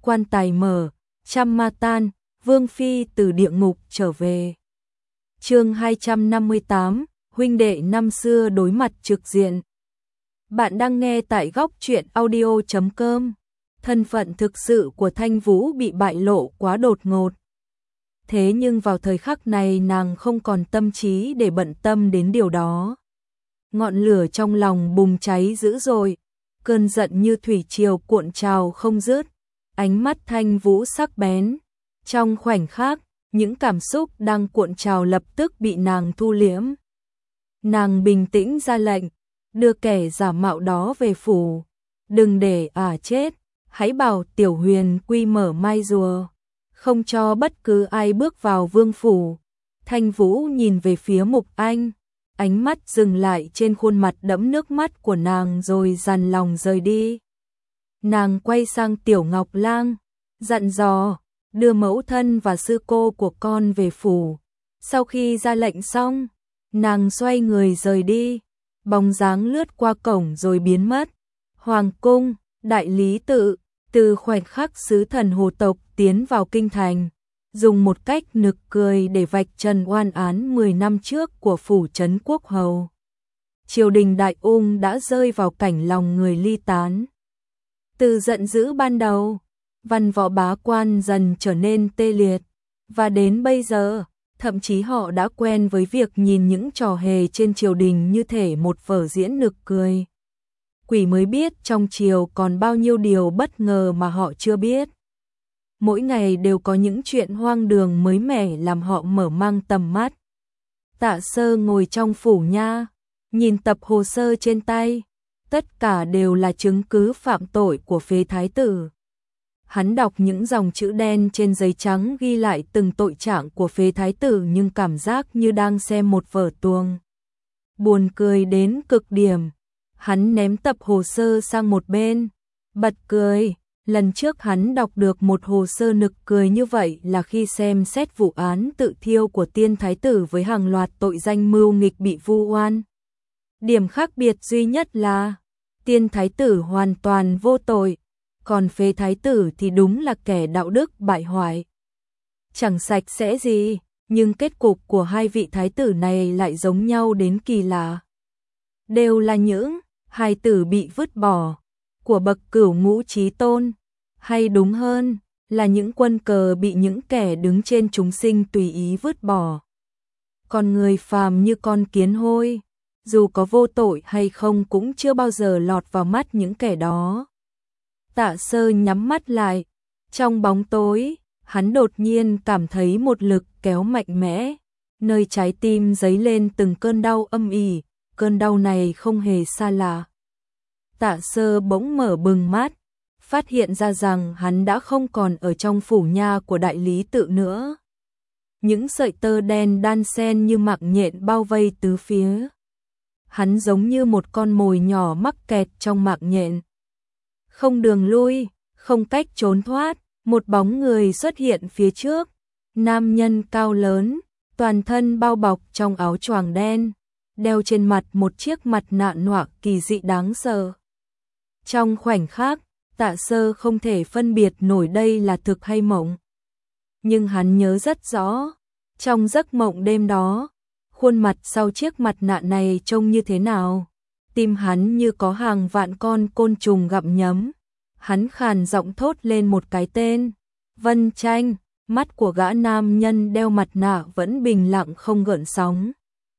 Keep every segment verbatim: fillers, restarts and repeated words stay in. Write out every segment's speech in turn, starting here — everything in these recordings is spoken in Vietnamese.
quan tài mở, trăm ma tan, Vương Phi từ địa ngục trở về. Chương hai trăm năm mươi tám, huynh đệ năm xưa đối mặt trực diện. Bạn đang nghe tại góc truyện audio chấm com. Thân phận thực sự của Thanh Vũ bị bại lộ quá đột ngột. Thế nhưng vào thời khắc này nàng không còn tâm trí để bận tâm đến điều đó. Ngọn lửa trong lòng bùng cháy dữ dội, cơn giận như thủy triều cuộn trào không dứt, ánh mắt Thanh Vũ sắc bén. Trong khoảnh khắc, những cảm xúc đang cuộn trào lập tức bị nàng thu liễm. Nàng bình tĩnh ra lệnh, đưa kẻ giả mạo đó về phủ. Đừng để ả chết, hãy bảo Tiểu Huyền quy mở mai rùa, không cho bất cứ ai bước vào vương phủ. Thanh Vũ nhìn về phía Mục Anh, ánh mắt dừng lại trên khuôn mặt đẫm nước mắt của nàng rồi dằn lòng rời đi. Nàng quay sang Tiểu Ngọc Lang, dặn dò, đưa mẫu thân và sư cô của con về phủ. Sau khi ra lệnh xong, nàng xoay người rời đi, bóng dáng lướt qua cổng rồi biến mất. Hoàng cung, đại lý tự, từ khoảnh khắc sứ thần hồ tộc tiến vào kinh thành, dùng một cách nực cười để vạch trần oan án mười năm trước của phủ trấn quốc hầu. Triều đình đại ung đã rơi vào cảnh lòng người ly tán. Từ giận dữ ban đầu, văn võ bá quan dần trở nên tê liệt, và đến bây giờ, thậm chí họ đã quen với việc nhìn những trò hề trên triều đình như thể một vở diễn nực cười. Quỷ mới biết trong triều còn bao nhiêu điều bất ngờ mà họ chưa biết. Mỗi ngày đều có những chuyện hoang đường mới mẻ làm họ mở mang tầm mắt. Tạ Sơ ngồi trong phủ nha, nhìn tập hồ sơ trên tay, tất cả đều là chứng cứ phạm tội của phế thái tử. Hắn đọc những dòng chữ đen trên giấy trắng ghi lại từng tội trạng của phế thái tử nhưng cảm giác như đang xem một vở tuồng. Buồn cười đến cực điểm, hắn ném tập hồ sơ sang một bên, bật cười. Lần trước hắn đọc được một hồ sơ nực cười như vậy là khi xem xét vụ án tự thiêu của tiên thái tử với hàng loạt tội danh mưu nghịch bị vu oan. Điểm khác biệt duy nhất là tiên thái tử hoàn toàn vô tội, còn phế thái tử thì đúng là kẻ đạo đức bại hoại. Chẳng sạch sẽ gì, nhưng kết cục của hai vị thái tử này lại giống nhau đến kỳ lạ. Đều là những hài tử bị vứt bỏ, của bậc cửu ngũ chí tôn, hay đúng hơn là những quân cờ bị những kẻ đứng trên chúng sinh tùy ý vứt bỏ. Còn người phàm như con kiến hôi, dù có vô tội hay không cũng chưa bao giờ lọt vào mắt những kẻ đó. Tạ Sơ nhắm mắt lại, trong bóng tối, hắn đột nhiên cảm thấy một lực kéo mạnh mẽ, nơi trái tim dấy lên từng cơn đau âm ỉ, cơn đau này không hề xa lạ. Tạ Sơ bỗng mở bừng mắt, phát hiện ra rằng hắn đã không còn ở trong phủ nha của đại lý tự nữa. Những sợi tơ đen đan xen như mạng nhện bao vây tứ phía. Hắn giống như một con mồi nhỏ mắc kẹt trong mạng nhện. Không đường lui, không cách trốn thoát, một bóng người xuất hiện phía trước. Nam nhân cao lớn, toàn thân bao bọc trong áo choàng đen, đeo trên mặt một chiếc mặt nạ nhoạc kỳ dị đáng sợ. Trong khoảnh khắc, Tạ Sơ không thể phân biệt nổi đây là thực hay mộng. Nhưng hắn nhớ rất rõ, trong giấc mộng đêm đó, khuôn mặt sau chiếc mặt nạ này trông như thế nào. Tim hắn như có hàng vạn con côn trùng gặm nhấm. Hắn khàn giọng thốt lên một cái tên, Vân Tranh. Mắt của gã nam nhân đeo mặt nạ vẫn bình lặng không gợn sóng.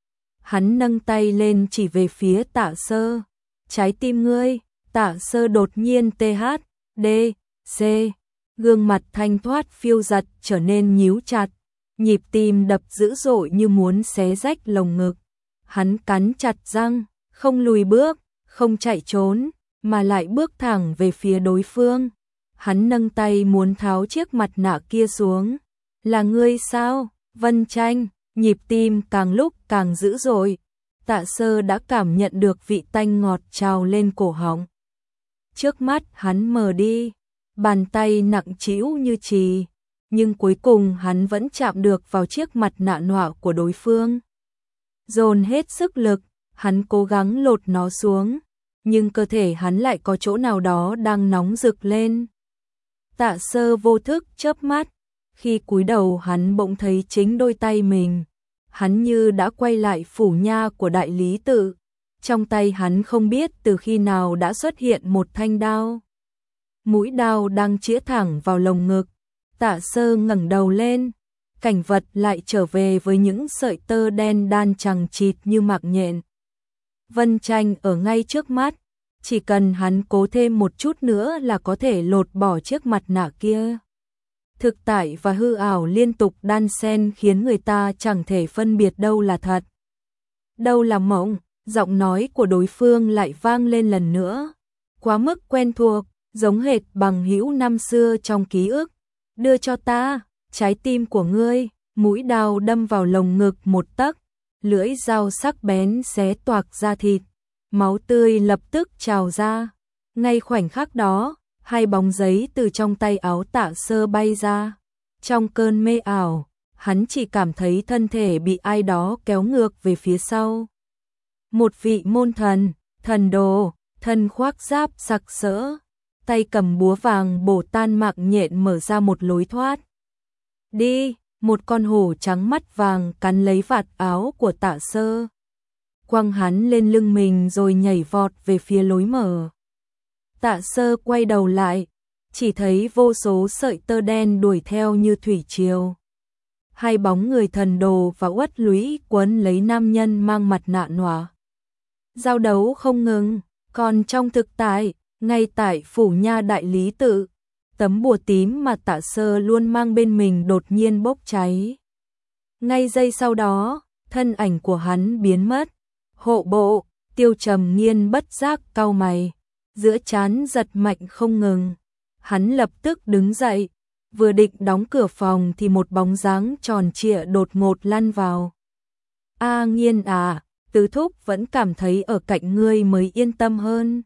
Hắn nâng tay lên chỉ về phía Tạ Sơ. Trái tim ngươi. Tạ Sơ đột nhiên tê hát, đê, xê, gương mặt thanh thoát phiêu giật trở nên nhíu chặt, nhịp tim đập dữ dội như muốn xé rách lồng ngực. Hắn cắn chặt răng, không lùi bước, không chạy trốn, mà lại bước thẳng về phía đối phương. Hắn nâng tay muốn tháo chiếc mặt nạ kia xuống. Là ngươi sao, Vân Tranh? Nhịp tim càng lúc càng dữ dội. Tạ Sơ đã cảm nhận được vị tanh ngọt trào lên cổ họng. Trước mắt hắn mờ đi, bàn tay nặng trĩu như chì, nhưng cuối cùng hắn vẫn chạm được vào chiếc mặt nạ nọa của đối phương. Dồn hết sức lực, hắn cố gắng lột nó xuống, nhưng cơ thể hắn lại có chỗ nào đó đang nóng rực lên. Tạ Sơ vô thức chớp mắt, khi cúi đầu hắn bỗng thấy chính đôi tay mình. Hắn như đã quay lại phủ nha của đại lý tự, trong tay hắn không biết từ khi nào đã xuất hiện một thanh đao. Mũi đao đang chĩa thẳng vào lồng ngực. Tạ Sơ ngẩng đầu lên, cảnh vật lại trở về với những sợi tơ đen đan chằng chịt như mạc nhện. Vân tranh ở ngay trước mắt, chỉ cần hắn cố thêm một chút nữa là có thể lột bỏ chiếc mặt nạ kia. Thực tại và hư ảo liên tục đan xen khiến người ta chẳng thể phân biệt đâu là thật, đâu là mộng. Giọng nói của đối phương lại vang lên lần nữa, quá mức quen thuộc, giống hệt bằng hữu năm xưa trong ký ức. Đưa cho ta trái tim của ngươi. Mũi đao đâm vào lồng ngực một tấc, lưỡi dao sắc bén xé toạc da thịt, máu tươi lập tức trào ra. Ngay khoảnh khắc đó, hai bóng giấy từ trong tay áo Tạ Sơ bay ra. Trong cơn mê ảo, hắn chỉ cảm thấy thân thể bị ai đó kéo ngược về phía sau. Một vị môn thần, thần đồ, thân khoác giáp sặc sỡ, tay cầm búa vàng bổ tan mạc nhện mở ra một lối thoát. Đi, một con hổ trắng mắt vàng cắn lấy vạt áo của Tạ Sơ, quăng hắn lên lưng mình rồi nhảy vọt về phía lối mở. Tạ Sơ quay đầu lại, chỉ thấy vô số sợi tơ đen đuổi theo như thủy triều. Hai bóng người thần đồ và uất lũy quấn lấy nam nhân mang mặt nạ nọa. Giao đấu không ngừng, còn trong thực tại, ngay tại phủ nha đại lý tự, tấm bùa tím mà Tạ Sơ luôn mang bên mình đột nhiên bốc cháy. Ngay giây sau đó, thân ảnh của hắn biến mất. Hộ bộ, Tiêu Trầm Nghiên bất giác cau mày, giữa trán giật mạnh không ngừng. Hắn lập tức đứng dậy, vừa định đóng cửa phòng thì một bóng dáng tròn trịa đột ngột lăn vào. A Nghiên à, tứ thúc vẫn cảm thấy ở cạnh ngươi mới yên tâm hơn.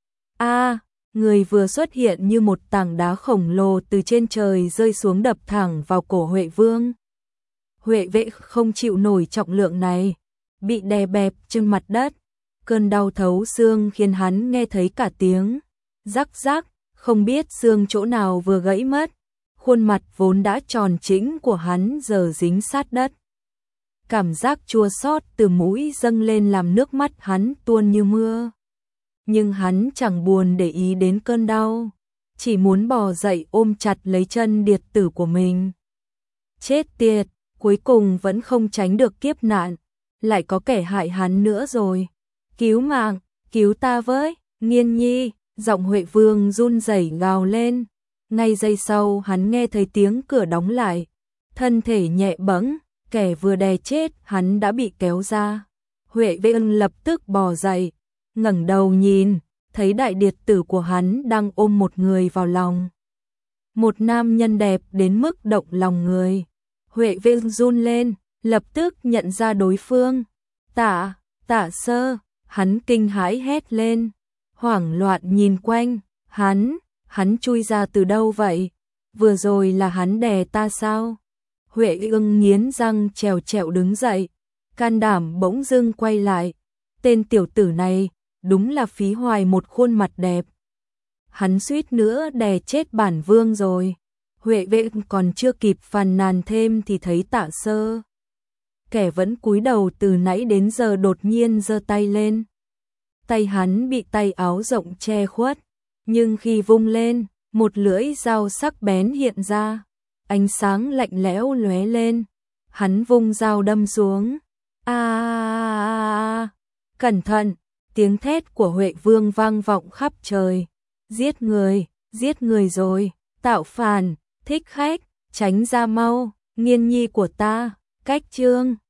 A, người vừa xuất hiện như một tảng đá khổng lồ từ trên trời rơi xuống đập thẳng vào cổ Huệ Vương. Huệ Vệ không chịu nổi trọng lượng này, bị đè bẹp trên mặt đất. Cơn đau thấu xương khiến hắn nghe thấy cả tiếng rắc rắc, không biết xương chỗ nào vừa gãy mất. Khuôn mặt vốn đã tròn trĩnh của hắn giờ dính sát đất. Cảm giác chua xót từ mũi dâng lên làm nước mắt hắn tuôn như mưa. Nhưng hắn chẳng buồn để ý đến cơn đau, chỉ muốn bò dậy ôm chặt lấy chân điệt tử của mình. Chết tiệt, cuối cùng vẫn không tránh được kiếp nạn, lại có kẻ hại hắn nữa rồi. Cứu mạng, cứu ta với, Nghiên nhi, giọng Huệ Vương run rẩy gào lên. Ngay giây sau hắn nghe thấy tiếng cửa đóng lại, thân thể nhẹ bẫng, kẻ vừa đè chết hắn đã bị kéo ra. Huệ Vương lập tức bò dậy, ngẩng đầu nhìn, thấy đại điệt tử của hắn đang ôm một người vào lòng. Một nam nhân đẹp đến mức động lòng người. Huệ Vương run lên, lập tức nhận ra đối phương. Tạ, Tạ Sơ, hắn kinh hãi hét lên, hoảng loạn nhìn quanh, hắn, hắn chui ra từ đâu vậy? Vừa rồi là hắn đè ta sao? Huệ Ưng nghiến răng trèo trẹo đứng dậy, can đảm bỗng dưng quay lại. Tên tiểu tử này, đúng là phí hoài một khuôn mặt đẹp. Hắn suýt nữa đè chết bản vương rồi. Huệ Vệ còn chưa kịp phàn nàn thêm thì thấy Tạ Sơ, kẻ vẫn cúi đầu từ nãy đến giờ đột nhiên giơ tay lên. Tay hắn bị tay áo rộng che khuất, nhưng khi vung lên, một lưỡi dao sắc bén hiện ra, ánh sáng lạnh lẽo lóe lên. Hắn vung dao đâm xuống. A, à, cẩn thận! Tiếng thét của Huệ Vương vang vọng khắp trời. Giết người, giết người rồi, tạo phản, thích khách, tránh ra mau, Nghiên nhi của ta, cách chương.